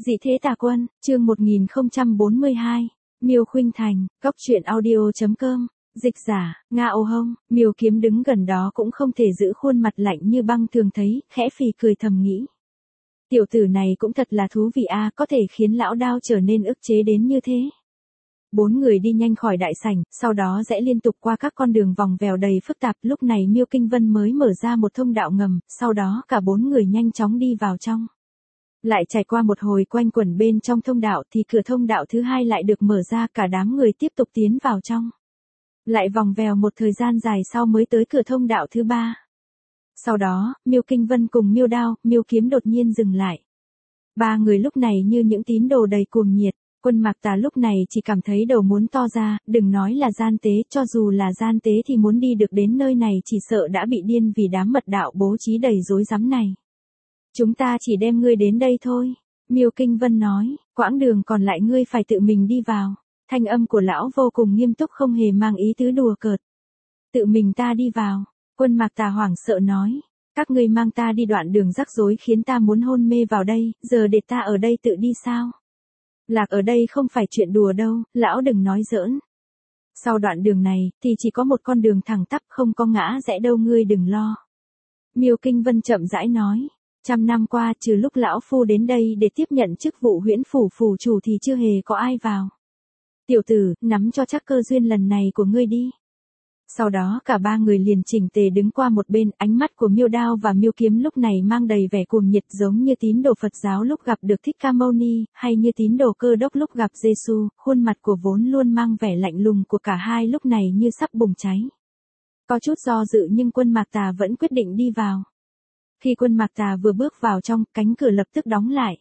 Dị thế tà quân, chương 1042, Miêu Khuynh Thành, Cốc truyện audio.com, dịch giả, Nga Ô Hông, Miêu Kiếm đứng gần đó cũng không thể giữ khuôn mặt lạnh như băng thường thấy, khẽ phì cười thầm nghĩ. Tiểu tử này cũng thật là thú vị a, có thể khiến lão đao trở nên ức chế đến như thế. Bốn người đi nhanh khỏi đại sảnh, sau đó rẽ liên tục qua các con đường vòng vèo đầy phức tạp, lúc này Miêu Kinh Vân mới mở ra một thông đạo ngầm, sau đó cả bốn người nhanh chóng đi vào trong. Lại trải qua một hồi quanh quẩn bên trong thông đạo thì cửa thông đạo thứ hai lại được mở ra, cả đám người tiếp tục tiến vào trong. Lại vòng vèo một thời gian dài sau mới tới cửa thông đạo thứ ba. Sau đó, Miêu Kinh Vân cùng Miêu Đao, Miêu Kiếm đột nhiên dừng lại. Ba người lúc này như những tín đồ đầy cuồng nhiệt. Quân Mạc Tà lúc này chỉ cảm thấy đầu muốn to ra, đừng nói là gian tế, cho dù là gian tế thì muốn đi được đến nơi này chỉ sợ đã bị điên vì đám mật đạo bố trí đầy rối rắm này. Chúng ta chỉ đem ngươi đến đây thôi, Miêu Kinh Vân nói, quãng đường còn lại ngươi phải tự mình đi vào. Thanh âm của lão vô cùng nghiêm túc, không hề mang ý tứ đùa cợt. Tự mình ta đi vào, Quân Mạc Tà hoảng sợ nói, các ngươi mang ta đi đoạn đường rắc rối khiến ta muốn hôn mê vào đây, giờ để ta ở đây tự đi sao? Lạc ở đây không phải chuyện đùa đâu, lão đừng nói giỡn. Sau đoạn đường này, thì chỉ có một con đường thẳng tắp, không có ngã rẽ đâu, ngươi đừng lo. Miêu Kinh Vân chậm rãi nói, 100 năm qua trừ lúc lão phu đến đây để tiếp nhận chức vụ Huyễn Phủ phủ chủ thì chưa hề có ai vào. Tiểu tử, nắm cho chắc cơ duyên lần này của ngươi đi. Sau đó cả ba người liền chỉnh tề đứng qua một bên, ánh mắt của Miêu Đao và Miêu Kiếm lúc này mang đầy vẻ cuồng nhiệt, giống như tín đồ Phật giáo lúc gặp được Thích Ca Mâu Ni, hay như tín đồ Cơ Đốc lúc gặp Giêsu. Khuôn mặt của vốn luôn mang vẻ lạnh lùng của cả hai lúc này như sắp bùng cháy. Có chút do dự nhưng Quân Mạc Tà vẫn quyết định đi vào. Khi Quân Mạc Tà vừa bước vào trong, cánh cửa lập tức đóng lại.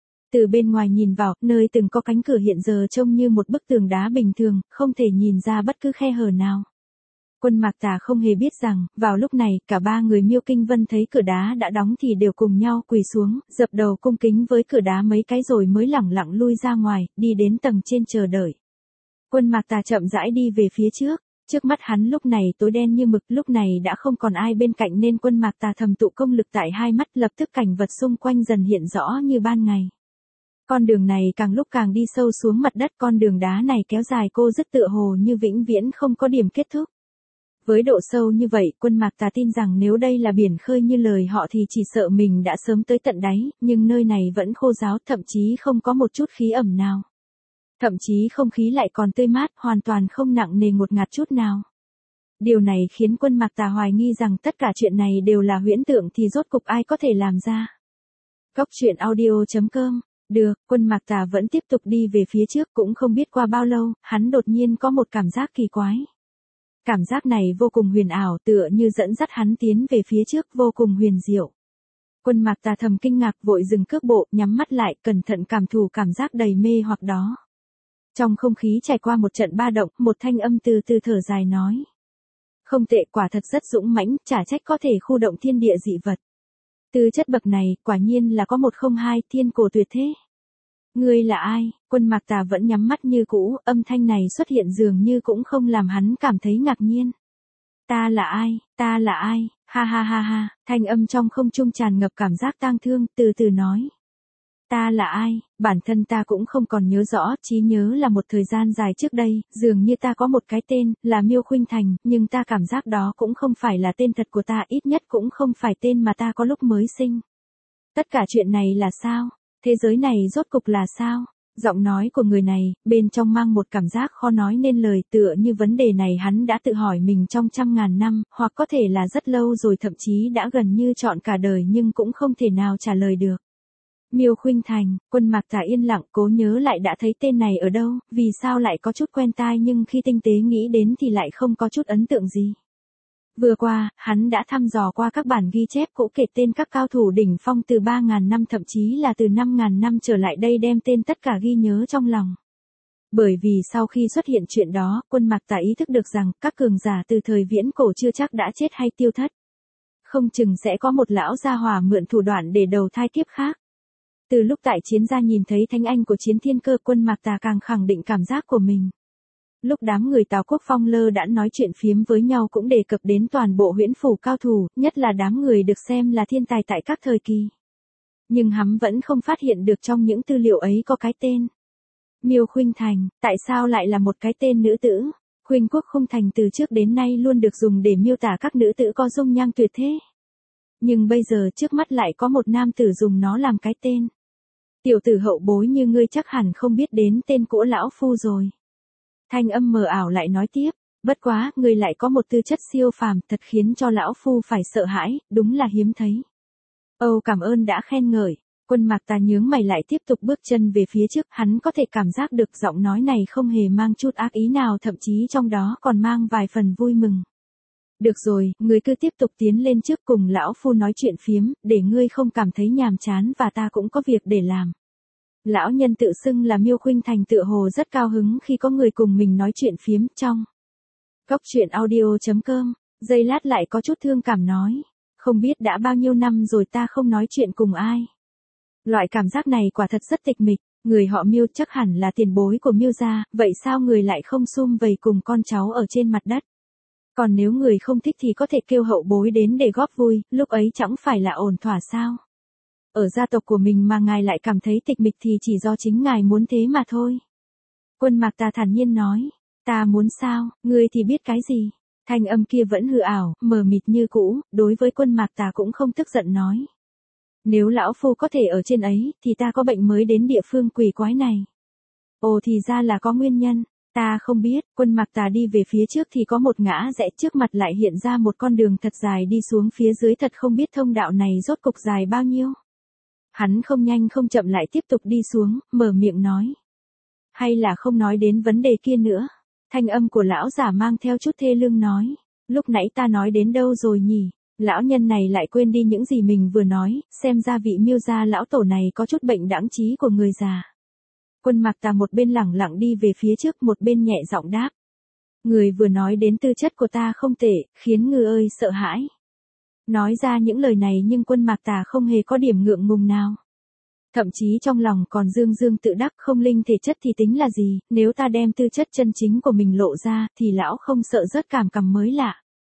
Từ bên ngoài nhìn vào, nơi từng có cánh cửa hiện giờ trông như một bức tường đá bình thường, không thể nhìn ra bất cứ khe hở nào. Quân Mạc Tà không hề biết rằng, vào lúc này, cả ba người Miêu Kinh Vân thấy cửa đá đã đóng thì đều cùng nhau quỳ xuống, dập đầu cung kính với cửa đá mấy cái rồi mới lẳng lặng lui ra ngoài, đi đến tầng trên chờ đợi. Quân Mạc Tà chậm rãi đi về phía trước, trước mắt hắn lúc này tối đen như mực, lúc này đã không còn ai bên cạnh nên Quân Mạc Tà thầm tụ công lực tại hai mắt, lập tức cảnh vật xung quanh dần hiện rõ như ban ngày. Con đường này càng lúc càng đi sâu xuống mặt đất, con đường đá này kéo dài cô dứt tựa hồ như vĩnh viễn không có điểm kết thúc. Với độ sâu như vậy, Quân Mạc Tà tin rằng nếu đây là biển khơi như lời họ thì chỉ sợ mình đã sớm tới tận đáy, nhưng nơi này vẫn khô ráo, thậm chí không có một chút khí ẩm nào. Thậm chí không khí lại còn tươi mát, hoàn toàn không nặng nề ngột ngạt chút nào. Điều này khiến Quân Mạc Tà hoài nghi rằng tất cả chuyện này đều là huyễn tượng thì rốt cục ai có thể làm ra. Cốc truyện audio.com. Được, Quân Mạc Tà vẫn tiếp tục đi về phía trước, cũng không biết qua bao lâu, hắn đột nhiên có một cảm giác kỳ quái. Cảm giác này vô cùng huyền ảo, tựa như dẫn dắt hắn tiến về phía trước, vô cùng huyền diệu. Quân Mạc Tà thầm kinh ngạc, vội dừng cước bộ, nhắm mắt lại, cẩn thận cảm thụ cảm giác đầy mê hoặc đó. Trong không khí trải qua một trận ba động, một thanh âm từ từ thở dài nói. Không tệ, quả thật rất dũng mãnh, chả trách có thể khu động thiên địa dị vật. Tư chất bậc này, quả nhiên là có 102, thiên cổ tuyệt thế. Ngươi là ai? Quân Mạc Tà vẫn nhắm mắt như cũ, âm thanh này xuất hiện dường như cũng không làm hắn cảm thấy ngạc nhiên. Ta là ai? Ta là ai? Ha ha ha ha, thanh âm trong không trung tràn ngập cảm giác tang thương, từ từ nói. Ta là ai? Bản thân ta cũng không còn nhớ rõ, trí nhớ là một thời gian dài trước đây, dường như ta có một cái tên, là Miêu Khuynh Thành, nhưng ta cảm giác đó cũng không phải là tên thật của ta, ít nhất cũng không phải tên mà ta có lúc mới sinh. Tất cả chuyện này là sao? Thế giới này rốt cục là sao? Giọng nói của người này, bên trong mang một cảm giác khó nói nên lời, tựa như vấn đề này hắn đã tự hỏi mình trong 100.000 năm, hoặc có thể là rất lâu rồi, thậm chí đã gần như trọn cả đời nhưng cũng không thể nào trả lời được. Miêu Khuynh Thành, Quân Mạc Tà yên lặng cố nhớ lại đã thấy tên này ở đâu, vì sao lại có chút quen tai nhưng khi tinh tế nghĩ đến thì lại không có chút ấn tượng gì. Vừa qua, hắn đã thăm dò qua các bản ghi chép cũ kể tên các cao thủ đỉnh phong từ 3.000 năm thậm chí là từ 5.000 năm trở lại đây, đem tên tất cả ghi nhớ trong lòng. Bởi vì sau khi xuất hiện chuyện đó, Quân Mạc Tà ý thức được rằng các cường giả từ thời viễn cổ chưa chắc đã chết hay tiêu thất. Không chừng sẽ có một lão gia hỏa mượn thủ đoạn để đầu thai kiếp khác. Từ lúc tại chiến gia nhìn thấy thánh anh của Chiến Thiên Cơ, Quân Mạc Tà càng khẳng định cảm giác của mình. Lúc đám người Tào Quốc Phong lơ đã nói chuyện phiếm với nhau cũng đề cập đến toàn bộ Huyễn Phủ cao thủ, nhất là đám người được xem là thiên tài tại các thời kỳ. Nhưng hắn vẫn không phát hiện được trong những tư liệu ấy có cái tên. Miêu Khuynh Thành, tại sao lại là một cái tên nữ tử? Khuynh Quốc Khung Thành từ trước đến nay luôn được dùng để miêu tả các nữ tử có dung nhan tuyệt thế. Nhưng bây giờ trước mắt lại có một nam tử dùng nó làm cái tên. Tiểu tử hậu bối như ngươi chắc hẳn không biết đến tên của lão phu rồi. Thanh âm mờ ảo lại nói tiếp, bất quá, ngươi lại có một tư chất siêu phàm, thật khiến cho lão phu phải sợ hãi, đúng là hiếm thấy. Âu cảm ơn đã khen ngợi. Quân Mạc Tà nhướng mày lại tiếp tục bước chân về phía trước, hắn có thể cảm giác được giọng nói này không hề mang chút ác ý nào, thậm chí trong đó còn mang vài phần vui mừng. Được rồi, ngươi cứ tiếp tục tiến lên trước cùng lão phu nói chuyện phiếm, để ngươi không cảm thấy nhàm chán và ta cũng có việc để làm. Lão nhân tự xưng là Miêu Khuynh Thành tựa hồ rất cao hứng khi có người cùng mình nói chuyện phiếm trong. Cốc truyện audio.com, giây lát lại có chút thương cảm nói, không biết đã bao nhiêu năm rồi ta không nói chuyện cùng ai. Loại cảm giác này quả thật rất tịch mịch, người họ Miêu chắc hẳn là tiền bối của Miêu gia, vậy sao người lại không sum vầy cùng con cháu ở trên mặt đất? Còn nếu người không thích thì có thể kêu hậu bối đến để góp vui, lúc ấy chẳng phải là ổn thỏa sao? Ở gia tộc của mình mà ngài lại cảm thấy tịch mịch thì chỉ do chính ngài muốn thế mà thôi. Quân Mạc Tà thản nhiên nói, ta muốn sao, ngươi thì biết cái gì? Thanh âm kia vẫn hư ảo, mờ mịt như cũ, đối với Quân Mạc Tà cũng không tức giận nói. Nếu lão phu có thể ở trên ấy, thì ta có bệnh mới đến địa phương quỷ quái này. Ồ thì ra là có nguyên nhân, ta không biết. Quân Mạc Tà đi về phía trước thì có một ngã rẽ, trước mặt lại hiện ra một con đường thật dài đi xuống phía dưới, thật không biết thông đạo này rốt cục dài bao nhiêu. Hắn không nhanh không chậm lại tiếp tục đi xuống, mở miệng nói. Hay là không nói đến vấn đề kia nữa. Thanh âm của lão giả mang theo chút thê lương nói. Lúc nãy ta nói đến đâu rồi nhỉ? Lão nhân này lại quên đi những gì mình vừa nói, xem ra vị Miêu gia lão tổ này có chút bệnh đãng trí của người già. Quân Mạc Tà một bên lẳng lặng đi về phía trước, một bên nhẹ giọng đáp. Người vừa nói đến tư chất của ta không tệ, khiến ngươi ơi sợ hãi. Nói ra những lời này nhưng Quân Mạc Tà không hề có điểm ngượng ngùng nào. Thậm chí trong lòng còn dương dương tự đắc, không linh thể chất thì tính là gì, nếu ta đem tư chất chân chính của mình lộ ra, thì lão không sợ rớt cảm cằm mới lạ.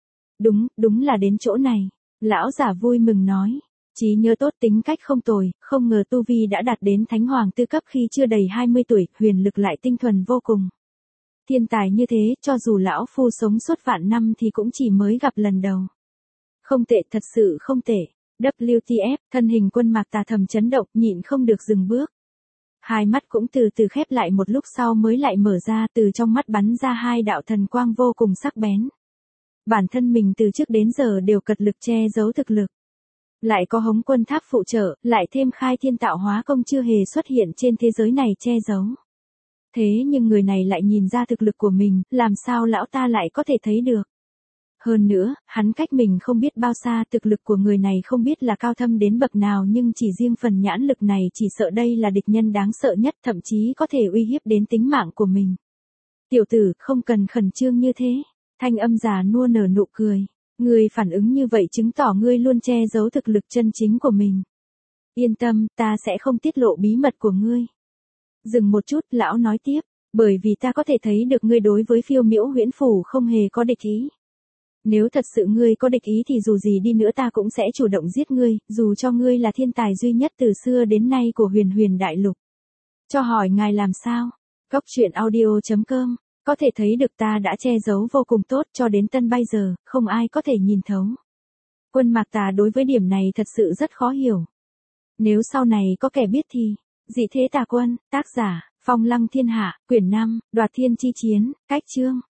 Đúng là đến chỗ này. Lão giả vui mừng nói. Trí nhớ tốt, tính cách không tồi, không ngờ tu vi đã đạt đến thánh hoàng tư cấp khi chưa đầy 20 tuổi, huyền lực lại tinh thuần vô cùng. Thiên tài như thế, cho dù lão phu sống suốt vạn năm thì cũng chỉ mới gặp lần đầu. Không tệ, thật sự không tệ. WTF, thân hình Quân Mạc Tà thầm chấn động, nhịn không được dừng bước. Hai mắt cũng từ từ khép lại, một lúc sau mới lại mở ra, từ trong mắt bắn ra hai đạo thần quang vô cùng sắc bén. Bản thân mình từ trước đến giờ đều cật lực che giấu thực lực. Lại có Hống Quân Tháp phụ trợ, lại thêm Khai Thiên Tạo Hóa Công chưa hề xuất hiện trên thế giới này che giấu. Thế nhưng người này lại nhìn ra thực lực của mình, làm sao lão ta lại có thể thấy được? Hơn nữa, hắn cách mình không biết bao xa, thực lực của người này không biết là cao thâm đến bậc nào, nhưng chỉ riêng phần nhãn lực này chỉ sợ đây là địch nhân đáng sợ nhất, thậm chí có thể uy hiếp đến tính mạng của mình. Tiểu tử, không cần khẩn trương như thế. Thanh âm già nua nở nụ cười. Ngươi phản ứng như vậy chứng tỏ ngươi luôn che giấu thực lực chân chính của mình. Yên tâm, ta sẽ không tiết lộ bí mật của ngươi. Dừng một chút, lão nói tiếp, bởi vì ta có thể thấy được ngươi đối với Phiêu Miễu Huyễn Phủ không hề có địch ý. Nếu thật sự ngươi có địch ý thì dù gì đi nữa ta cũng sẽ chủ động giết ngươi, dù cho ngươi là thiên tài duy nhất từ xưa đến nay của Huyền Huyền Đại Lục. Cho hỏi ngài làm sao? Cốc truyện audio.com, có thể thấy được ta đã che giấu vô cùng tốt cho đến tân bây giờ, không ai có thể nhìn thấu. Quân Mạc Tà đối với điểm này thật sự rất khó hiểu. Nếu sau này có kẻ biết thì, Dị Thế Tà Quân, tác giả, Phong Lăng Thiên Hạ, quyển 5, Đoạt Thiên Chi Chiến, cách chương.